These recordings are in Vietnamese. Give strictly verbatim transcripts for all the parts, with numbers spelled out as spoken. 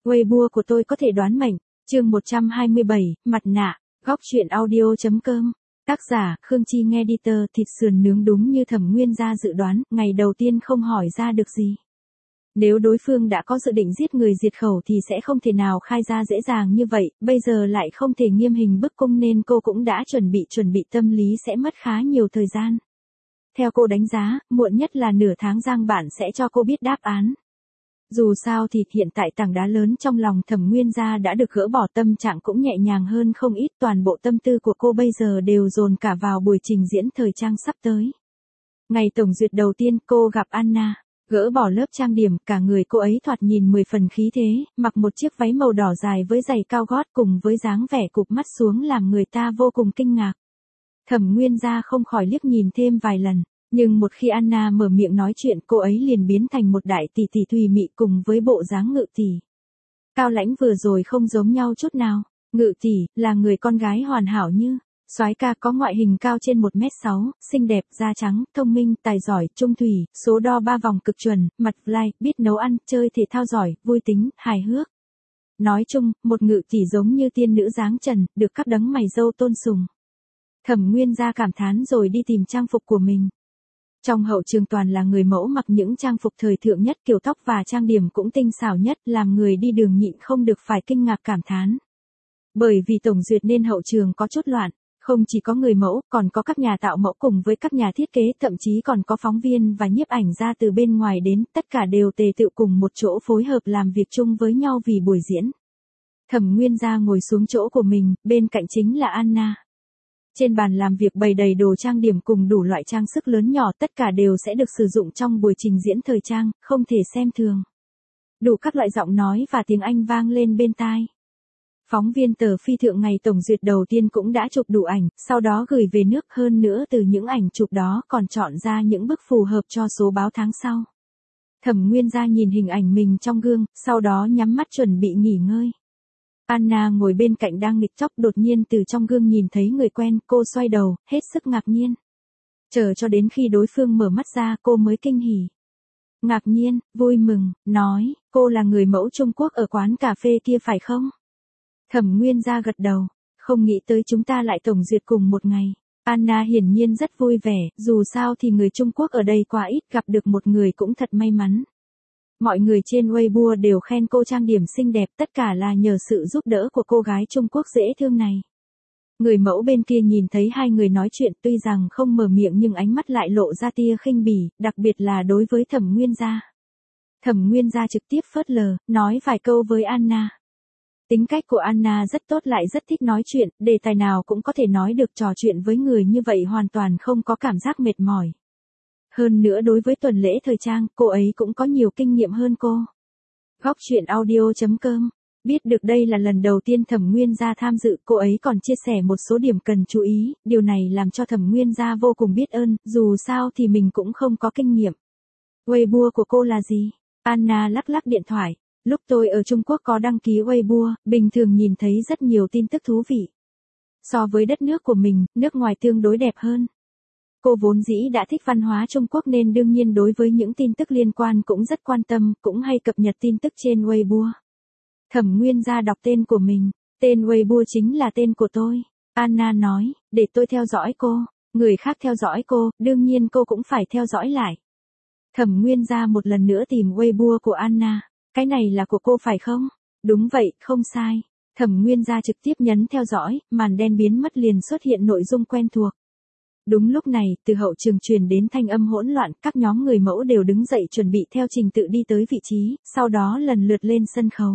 Weibo của tôi có thể đoán mệnh, chương một trăm hai mươi bảy, mặt nạ, góc truyện audio.com. Tác giả, Khương Chi nghe editor. Thịt sườn nướng đúng như Thẩm Nguyên Gia dự đoán, ngày đầu tiên không hỏi ra được gì. Nếu đối phương đã có dự định giết người diệt khẩu thì sẽ không thể nào khai ra dễ dàng như vậy, bây giờ lại không thể nghiêm hình bức cung nên cô cũng đã chuẩn bị chuẩn bị tâm lý sẽ mất khá nhiều thời gian. Theo cô đánh giá, muộn nhất là nửa tháng Giang Bản sẽ cho cô biết đáp án. Dù sao thì hiện tại tảng đá lớn trong lòng Thẩm Nguyên Gia đã được gỡ bỏ, tâm trạng cũng nhẹ nhàng hơn không ít, toàn bộ tâm tư của cô bây giờ đều dồn cả vào buổi trình diễn thời trang sắp tới. Ngày tổng duyệt đầu tiên cô gặp Anna, gỡ bỏ lớp trang điểm, cả người cô ấy thoạt nhìn mười phần khí thế, mặc một chiếc váy màu đỏ dài với giày cao gót cùng với dáng vẻ cụp mắt xuống làm người ta vô cùng kinh ngạc. Thẩm Nguyên Gia không khỏi liếc nhìn thêm vài lần. Nhưng một khi Anna mở miệng nói chuyện cô ấy liền biến thành một đại tỷ tỷ thùy mị cùng với bộ dáng Ngự tỷ. Cao Lãnh vừa rồi không giống nhau chút nào, Ngự tỷ là người con gái hoàn hảo như, soái ca có ngoại hình cao trên một mét sáu, xinh đẹp, da trắng, thông minh, tài giỏi, trung thủy, số đo ba vòng cực chuẩn, mặt fly, biết nấu ăn, chơi thể thao giỏi, vui tính, hài hước. Nói chung, một Ngự tỷ giống như tiên nữ dáng trần, được các đấng mày râu tôn sùng. Thẩm Nguyên Gia cảm thán rồi đi tìm trang phục của mình. Trong hậu trường toàn là người mẫu mặc những trang phục thời thượng nhất, kiểu tóc và trang điểm cũng tinh xảo nhất, làm người đi đường nhịn không được phải kinh ngạc cảm thán. Bởi vì tổng duyệt nên hậu trường có chút loạn, không chỉ có người mẫu, còn có các nhà tạo mẫu cùng với các nhà thiết kế, thậm chí còn có phóng viên và nhiếp ảnh ra từ bên ngoài đến, tất cả đều tề tựu cùng một chỗ phối hợp làm việc chung với nhau vì buổi diễn. Thẩm Nguyên Gia ngồi xuống chỗ của mình, bên cạnh chính là Anna. Trên bàn làm việc bày đầy đồ trang điểm cùng đủ loại trang sức lớn nhỏ, tất cả đều sẽ được sử dụng trong buổi trình diễn thời trang, không thể xem thường. Đủ các loại giọng nói và tiếng Anh vang lên bên tai. Phóng viên tờ phi thượng ngày tổng duyệt đầu tiên cũng đã chụp đủ ảnh, sau đó gửi về nước, hơn nữa từ những ảnh chụp đó còn chọn ra những bức phù hợp cho số báo tháng sau. Thẩm Nguyên Gia nhìn hình ảnh mình trong gương, sau đó nhắm mắt chuẩn bị nghỉ ngơi. Anna ngồi bên cạnh đang nghịch chóc, đột nhiên từ trong gương nhìn thấy người quen, cô xoay đầu, hết sức ngạc nhiên. Chờ cho đến khi đối phương mở mắt ra cô mới kinh hỉ. Ngạc nhiên, vui mừng, nói, cô là người mẫu Trung Quốc ở quán cà phê kia phải không? Thẩm Nguyên Gia gật đầu, không nghĩ tới chúng ta lại tổng duyệt cùng một ngày. Anna hiển nhiên rất vui vẻ, dù sao thì người Trung Quốc ở đây quá ít, gặp được một người cũng thật may mắn. Mọi người trên Weibo đều khen cô trang điểm xinh đẹp, tất cả là nhờ sự giúp đỡ của cô gái Trung Quốc dễ thương này. Người mẫu bên kia nhìn thấy hai người nói chuyện, tuy rằng không mở miệng nhưng ánh mắt lại lộ ra tia khinh bỉ, đặc biệt là đối với Thẩm Nguyên Gia. Thẩm Nguyên Gia trực tiếp phớt lờ, nói vài câu với Anna. Tính cách của Anna rất tốt, lại rất thích nói chuyện, đề tài nào cũng có thể nói được, trò chuyện với người như vậy hoàn toàn không có cảm giác mệt mỏi. Hơn nữa đối với tuần lễ thời trang, cô ấy cũng có nhiều kinh nghiệm hơn cô. Góc truyện audio.com. Biết được đây là lần đầu tiên Thẩm Nguyên Gia tham dự, cô ấy còn chia sẻ một số điểm cần chú ý, điều này làm cho Thẩm Nguyên Gia vô cùng biết ơn, dù sao thì mình cũng không có kinh nghiệm. Weibo của cô là gì? Anna lắc lắc điện thoại. Lúc tôi ở Trung Quốc có đăng ký Weibo, bình thường nhìn thấy rất nhiều tin tức thú vị. So với đất nước của mình, nước ngoài tương đối đẹp hơn. Cô vốn dĩ đã thích văn hóa Trung Quốc nên đương nhiên đối với những tin tức liên quan cũng rất quan tâm, cũng hay cập nhật tin tức trên Weibo. Thẩm Nguyên Gia đọc tên của mình, tên Weibo chính là tên của tôi. Anna nói, để tôi theo dõi cô, người khác theo dõi cô, đương nhiên cô cũng phải theo dõi lại. Thẩm Nguyên Gia một lần nữa tìm Weibo của Anna, cái này là của cô phải không? Đúng vậy, không sai. Thẩm Nguyên Gia trực tiếp nhấn theo dõi, màn đen biến mất liền xuất hiện nội dung quen thuộc. Đúng lúc này, từ hậu trường truyền đến thanh âm hỗn loạn, các nhóm người mẫu đều đứng dậy chuẩn bị theo trình tự đi tới vị trí, sau đó lần lượt lên sân khấu.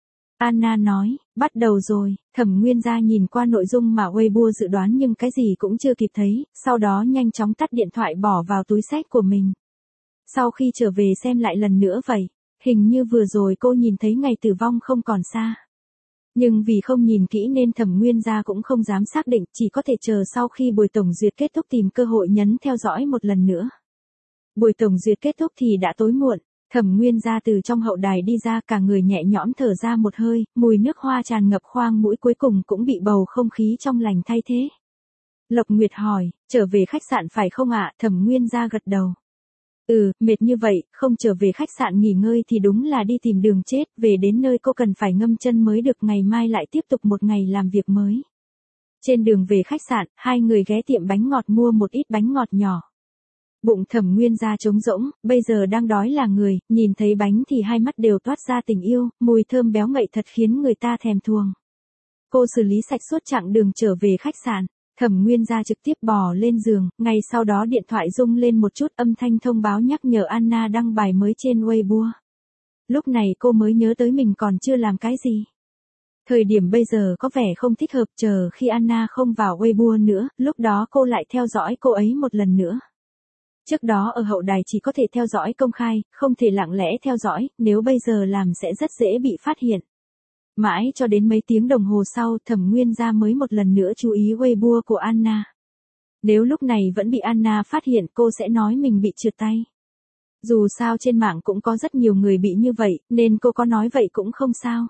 Anna nói, bắt đầu rồi. Thẩm Nguyên Gia nhìn qua nội dung mà Weibo dự đoán nhưng cái gì cũng chưa kịp thấy, sau đó nhanh chóng tắt điện thoại bỏ vào túi xách của mình. Sau khi trở về xem lại lần nữa vậy, hình như vừa rồi cô nhìn thấy ngày tử vong không còn xa. Nhưng vì không nhìn kỹ nên Thẩm Nguyên Gia cũng không dám xác định, chỉ có thể chờ sau khi buổi tổng duyệt kết thúc tìm cơ hội nhấn theo dõi một lần nữa. Buổi tổng duyệt kết thúc thì đã tối muộn, Thẩm Nguyên Gia từ trong hậu đài đi ra, cả người nhẹ nhõm thở ra một hơi, mùi nước hoa tràn ngập khoang mũi, cuối cùng cũng bị bầu không khí trong lành thay thế. Lộc Nguyệt hỏi, trở về khách sạn phải không ạ? Thẩm Nguyên Gia gật đầu. Ừ, mệt như vậy, không trở về khách sạn nghỉ ngơi thì đúng là đi tìm đường chết, về đến nơi cô cần phải ngâm chân mới được, ngày mai lại tiếp tục một ngày làm việc mới. Trên đường về khách sạn, hai người ghé tiệm bánh ngọt mua một ít bánh ngọt nhỏ. Bụng Thẩm Nguyên Gia trống rỗng, bây giờ đang đói là người, nhìn thấy bánh thì hai mắt đều toát ra tình yêu, mùi thơm béo ngậy thật khiến người ta thèm thuồng. Cô xử lý sạch suốt chặng đường trở về khách sạn. Thẩm Nguyên Gia trực tiếp bò lên giường, ngay sau đó điện thoại rung lên một chút, âm thanh thông báo nhắc nhở Anna đăng bài mới trên Weibo. Lúc này cô mới nhớ tới mình còn chưa làm cái gì. Thời điểm bây giờ có vẻ không thích hợp, chờ khi Anna không vào Weibo nữa, lúc đó cô lại theo dõi cô ấy một lần nữa. Trước đó ở hậu đài chỉ có thể theo dõi công khai, không thể lặng lẽ theo dõi, nếu bây giờ làm sẽ rất dễ bị phát hiện. Mãi cho đến mấy tiếng đồng hồ sau, Thẩm Nguyên Gia mới một lần nữa chú ý Weibo của Anna. Nếu lúc này vẫn bị Anna phát hiện, cô sẽ nói mình bị trượt tay. Dù sao trên mạng cũng có rất nhiều người bị như vậy, nên cô có nói vậy cũng không sao.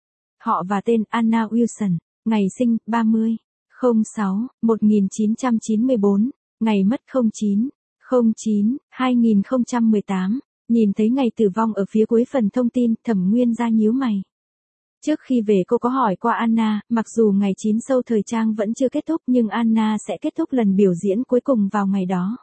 Họ và tên Anna Wilson, ngày sinh ba mươi không sáu một nghìn chín trăm chín mươi tư, ngày mất không chín không chín hai nghìn không trăm mười tám. Nhìn thấy ngày tử vong ở phía cuối phần thông tin, Thẩm Nguyên Gia nhíu mày. Trước khi về cô có hỏi qua Anna, mặc dù ngày chín show thời trang vẫn chưa kết thúc nhưng Anna sẽ kết thúc lần biểu diễn cuối cùng vào ngày đó.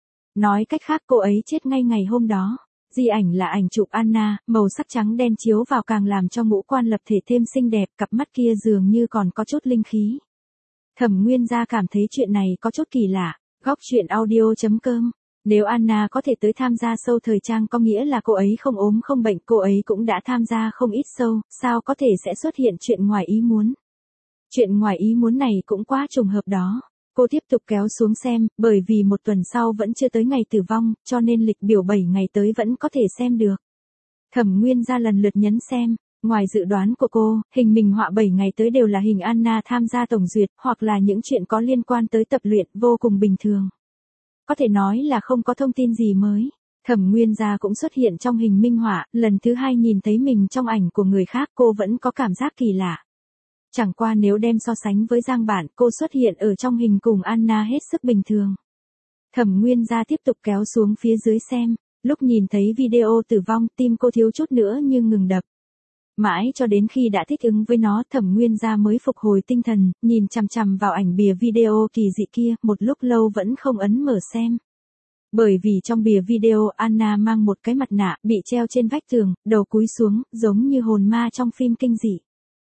Nói cách khác cô ấy chết ngay ngày hôm đó. Di ảnh là ảnh chụp Anna, màu sắc trắng đen chiếu vào càng làm cho ngũ quan lập thể thêm xinh đẹp, cặp mắt kia dường như còn có chút linh khí. Thẩm Nguyên Gia cảm thấy chuyện này có chút kỳ lạ. Góc truyện audio chấm com. Nếu Anna có thể tới tham gia show thời trang có nghĩa là cô ấy không ốm không bệnh, cô ấy cũng đã tham gia không ít show, sao có thể sẽ xuất hiện chuyện ngoài ý muốn. Chuyện ngoài ý muốn này cũng quá trùng hợp đó. Cô tiếp tục kéo xuống xem, bởi vì một tuần sau vẫn chưa tới ngày tử vong, cho nên lịch biểu bảy ngày tới vẫn có thể xem được. Thẩm Nguyên Gia lần lượt nhấn xem. Ngoài dự đoán của cô, hình minh họa bảy ngày tới đều là hình Anna tham gia tổng duyệt, hoặc là những chuyện có liên quan tới tập luyện, vô cùng bình thường. Có thể nói là không có thông tin gì mới. Thẩm Nguyên Gia cũng xuất hiện trong hình minh họa, lần thứ hai nhìn thấy mình trong ảnh của người khác cô vẫn có cảm giác kỳ lạ. Chẳng qua nếu đem so sánh với Giang Bản, cô xuất hiện ở trong hình cùng Anna hết sức bình thường. Thẩm Nguyên Gia tiếp tục kéo xuống phía dưới xem, lúc nhìn thấy video tử vong tim cô thiếu chút nữa nhưng ngừng đập. Mãi cho đến khi đã thích ứng với nó, Thẩm Nguyên Gia mới phục hồi tinh thần, nhìn chằm chằm vào ảnh bìa video kỳ dị kia, một lúc lâu vẫn không ấn mở xem. Bởi vì trong bìa video Anna mang một cái mặt nạ, bị treo trên vách tường, đầu cúi xuống, giống như hồn ma trong phim kinh dị.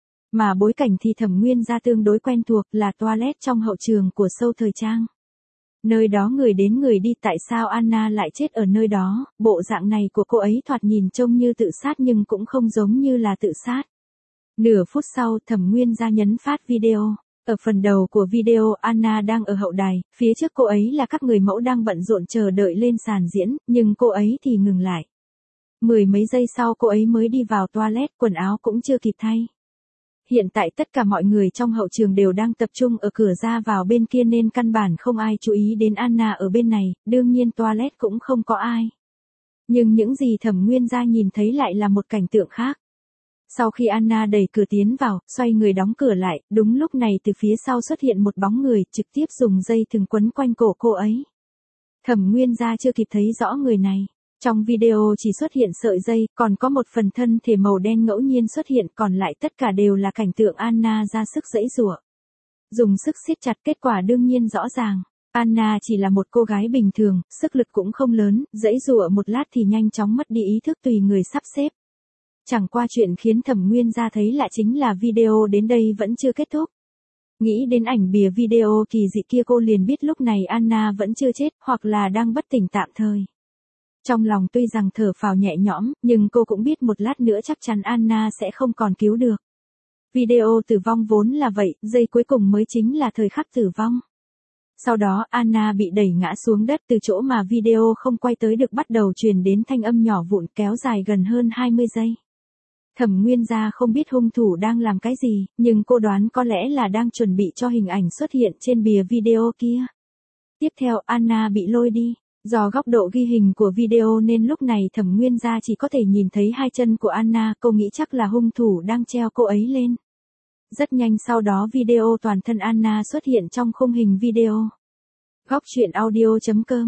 Mà bối cảnh thì Thẩm Nguyên Gia tương đối quen thuộc, là toilet trong hậu trường của show thời trang. Nơi đó người đến người đi, tại sao Anna lại chết ở nơi đó, bộ dạng này của cô ấy thoạt nhìn trông như tự sát nhưng cũng không giống như là tự sát. Nửa phút sau, Thẩm Nguyên Gia nhấn phát video. Ở phần đầu của video Anna đang ở hậu đài, phía trước cô ấy là các người mẫu đang bận rộn chờ đợi lên sàn diễn, nhưng cô ấy thì ngừng lại. Mười mấy giây sau cô ấy mới đi vào toilet, quần áo cũng chưa kịp thay. Hiện tại tất cả mọi người trong hậu trường đều đang tập trung ở cửa ra vào bên kia nên căn bản không ai chú ý đến Anna ở bên này, đương nhiên toilet cũng không có ai. Nhưng những gì Thẩm Nguyên Gia nhìn thấy lại là một cảnh tượng khác. Sau khi Anna đẩy cửa tiến vào, xoay người đóng cửa lại, đúng lúc này từ phía sau xuất hiện một bóng người, trực tiếp dùng dây thừng quấn quanh cổ cô ấy. Thẩm Nguyên Gia chưa kịp thấy rõ người này. Trong video chỉ xuất hiện sợi dây, còn có một phần thân thể màu đen ngẫu nhiên xuất hiện, còn lại tất cả đều là cảnh tượng Anna ra sức giãy giụa. Dùng sức siết chặt, kết quả đương nhiên rõ ràng. Anna chỉ là một cô gái bình thường, sức lực cũng không lớn, giãy giụa một lát thì nhanh chóng mất đi ý thức tùy người sắp xếp. Chẳng qua chuyện khiến Thẩm Nguyên Gia thấy lạ chính là video đến đây vẫn chưa kết thúc. Nghĩ đến ảnh bìa video kỳ dị kia cô liền biết lúc này Anna vẫn chưa chết, hoặc là đang bất tỉnh tạm thời. Trong lòng tuy rằng thở phào nhẹ nhõm, nhưng cô cũng biết một lát nữa chắc chắn Anna sẽ không còn cứu được. Video tử vong vốn là vậy, giây cuối cùng mới chính là thời khắc tử vong. Sau đó Anna bị đẩy ngã xuống đất, từ chỗ mà video không quay tới được bắt đầu truyền đến thanh âm nhỏ vụn kéo dài gần hơn hai mươi giây. Thẩm Nguyên Gia không biết hung thủ đang làm cái gì, nhưng cô đoán có lẽ là đang chuẩn bị cho hình ảnh xuất hiện trên bìa video kia. Tiếp theo Anna bị lôi đi. Do góc độ ghi hình của video nên lúc này Thẩm Nguyên Gia chỉ có thể nhìn thấy hai chân của Anna, cô nghĩ chắc là hung thủ đang treo cô ấy lên. Rất nhanh sau đó video toàn thân Anna xuất hiện trong khung hình video. Góc truyện audio chấm com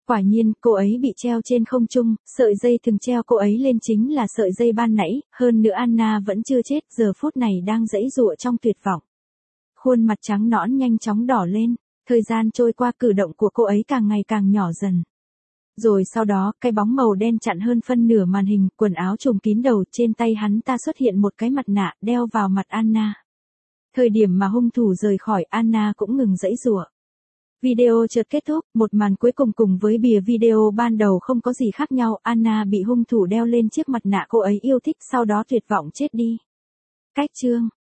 Quả nhiên, cô ấy bị treo trên không trung, sợi dây thừng treo cô ấy lên chính là sợi dây ban nãy, hơn nữa Anna vẫn chưa chết, giờ phút này đang giãy giụa trong tuyệt vọng. Khuôn mặt trắng nõn nhanh chóng đỏ lên, thời gian trôi qua cử động của cô ấy càng ngày càng nhỏ dần. Rồi sau đó, cái bóng màu đen chặn hơn phân nửa màn hình, quần áo trùm kín đầu, trên tay hắn ta xuất hiện một cái mặt nạ, đeo vào mặt Anna. Thời điểm mà hung thủ rời khỏi, Anna cũng ngừng giãy giụa. Video chợt kết thúc, một màn cuối cùng cùng với bìa video ban đầu không có gì khác nhau, Anna bị hung thủ đeo lên chiếc mặt nạ cô ấy yêu thích, sau đó tuyệt vọng chết đi. Cách chương